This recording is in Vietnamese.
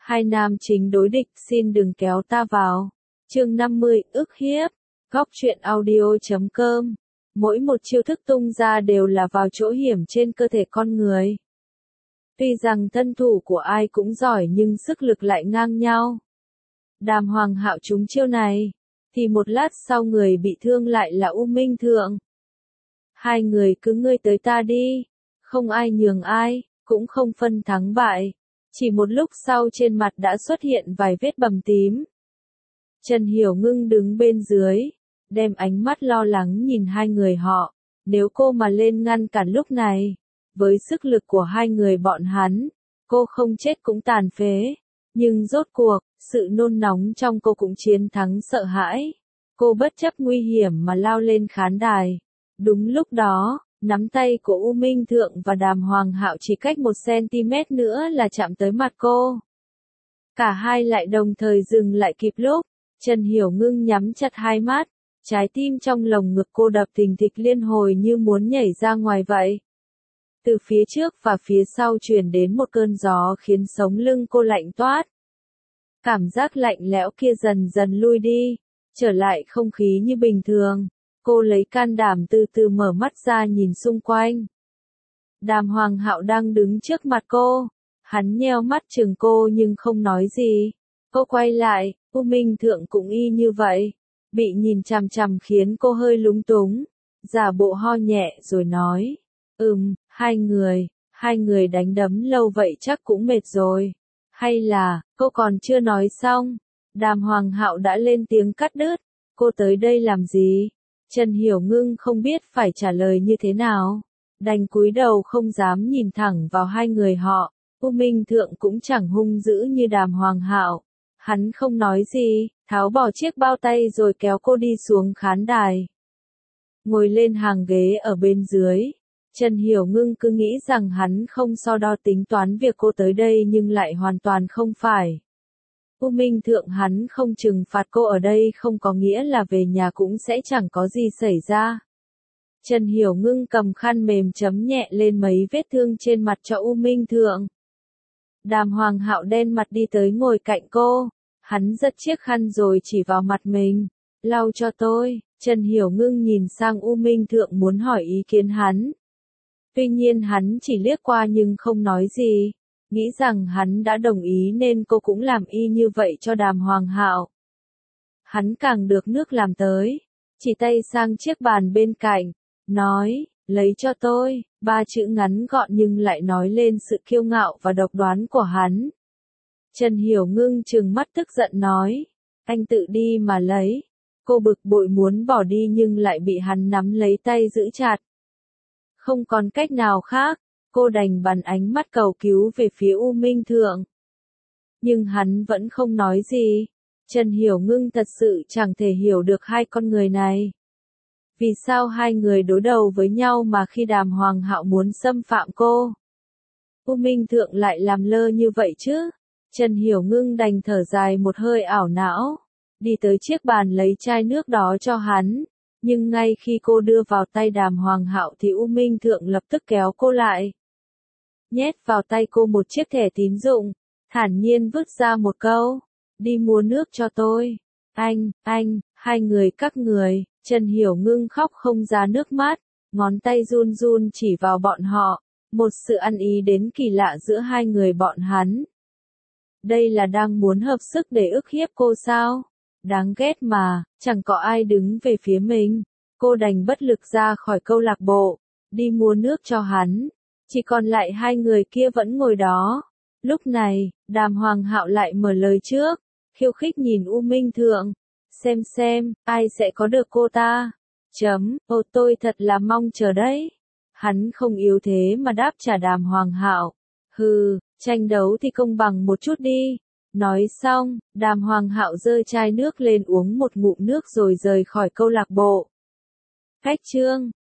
Hai nam chính đối địch, xin đừng kéo ta vào. Chương 50, ức hiếp. Góc truyện audio.com. Mỗi một chiêu thức tung ra đều là vào chỗ hiểm trên cơ thể con người. Tuy rằng thân thủ của ai cũng giỏi nhưng sức lực lại ngang nhau. Đàm Hoàng Hạo trúng chiêu này, thì một lát sau người bị thương lại là U Minh Thượng. Hai người cứ ngươi tới ta đi, không ai nhường ai, cũng không phân thắng bại. Chỉ một lúc sau trên mặt đã xuất hiện vài vết bầm tím. Trần Hiểu Ngưng đứng bên dưới, đem ánh mắt lo lắng nhìn hai người họ. Nếu cô mà lên ngăn cản lúc này, với sức lực của hai người bọn hắn, cô không chết cũng tàn phế. Nhưng rốt cuộc, sự nôn nóng trong cô cũng chiến thắng sợ hãi. Cô bất chấp nguy hiểm mà lao lên khán đài. Đúng lúc đó, nắm tay của U Minh Thượng và Đàm Hoàng Hạo chỉ cách 1 cm nữa là chạm tới mặt cô. Cả hai lại đồng thời dừng lại kịp lúc. Trần Hiểu Ngưng nhắm chặt hai mắt, trái tim trong lồng ngực cô đập thình thịch liên hồi như muốn nhảy ra ngoài vậy. Từ phía trước và phía sau truyền đến một cơn gió khiến sống lưng cô lạnh toát. Cảm giác lạnh lẽo kia dần dần lui đi, trở lại không khí như bình thường. Cô lấy can đảm từ từ mở mắt ra nhìn xung quanh. Đàm Hoàng Hạo đang đứng trước mặt cô. Hắn nheo mắt chừng cô nhưng không nói gì. Cô quay lại, U Minh Thượng cũng y như vậy. Bị nhìn chằm chằm khiến cô hơi lúng túng. Giả bộ ho nhẹ rồi nói. Hai người đánh đấm lâu vậy chắc cũng mệt rồi. Hay là, cô còn chưa nói xong. Đàm Hoàng Hạo đã lên tiếng cắt đứt. Cô tới đây làm gì? Trần Hiểu Ngưng không biết phải trả lời như thế nào. Đành cúi đầu không dám nhìn thẳng vào hai người họ. U Minh Thượng cũng chẳng hung dữ như Đàm Hoàng Hạo. Hắn không nói gì, tháo bỏ chiếc bao tay rồi kéo cô đi xuống khán đài. Ngồi lên hàng ghế ở bên dưới. Trần Hiểu Ngưng cứ nghĩ rằng hắn không so đo tính toán việc cô tới đây nhưng lại hoàn toàn không phải. U Minh Thượng hắn không trừng phạt cô ở đây không có nghĩa là về nhà cũng sẽ chẳng có gì xảy ra. Trần Hiểu Ngưng cầm khăn mềm chấm nhẹ lên mấy vết thương trên mặt cho U Minh Thượng. Đàm Hoàng Hạo đen mặt đi tới ngồi cạnh cô. Hắn giật chiếc khăn rồi chỉ vào mặt mình. Lau cho tôi. Trần Hiểu Ngưng nhìn sang U Minh Thượng muốn hỏi ý kiến hắn. Tuy nhiên hắn chỉ liếc qua nhưng không nói gì. Nghĩ rằng hắn đã đồng ý nên cô cũng làm y như vậy cho Đàm Hoàng Hạo. Hắn càng được nước làm tới. Chỉ tay sang chiếc bàn bên cạnh. Nói, lấy cho tôi. 3 chữ ngắn gọn nhưng lại nói lên sự kiêu ngạo và độc đoán của hắn. Trần Hiểu Ngưng trừng mắt tức giận nói. Anh tự đi mà lấy. Cô bực bội muốn bỏ đi nhưng lại bị hắn nắm lấy tay giữ chặt. Không còn cách nào khác, cô đành bắn ánh mắt cầu cứu về phía U Minh Thượng. Nhưng hắn vẫn không nói gì. Trần Hiểu Ngưng thật sự chẳng thể hiểu được hai con người này. Vì sao hai người đối đầu với nhau mà khi Đàm Hoàng Hạo muốn xâm phạm cô, U Minh Thượng lại làm lơ như vậy chứ? Trần Hiểu Ngưng đành thở dài một hơi ảo não, đi tới chiếc bàn lấy chai nước đó cho hắn. Nhưng ngay khi cô đưa vào tay Đàm Hoàng Hạo thì U Minh Thượng lập tức kéo cô lại. Nhét vào tay cô một chiếc thẻ tín dụng, thản nhiên vứt ra một câu. Đi mua nước cho tôi. Hai người các người. Trần Hiểu Ngưng khóc không ra nước mắt, ngón tay run run chỉ vào bọn họ. Một sự ăn ý đến kỳ lạ giữa hai người bọn hắn. Đây là đang muốn hợp sức để ức hiếp cô sao? Đáng ghét mà, chẳng có ai đứng về phía mình. Cô đành bất lực ra khỏi câu lạc bộ, đi mua nước cho hắn. Chỉ còn lại hai người kia vẫn ngồi đó. Lúc này, Đàm Hoàng Hạo lại mở lời trước, khiêu khích nhìn U Minh Thượng. Xem, ai sẽ có được cô ta? Tôi thật là mong chờ đấy. Hắn không yếu thế mà đáp trả Đàm Hoàng Hạo. Tranh đấu thì công bằng một chút đi. Nói xong, Đàm Hoàng Hạo giơ chai nước lên uống một ngụm nước rồi rời khỏi câu lạc bộ. Khách chương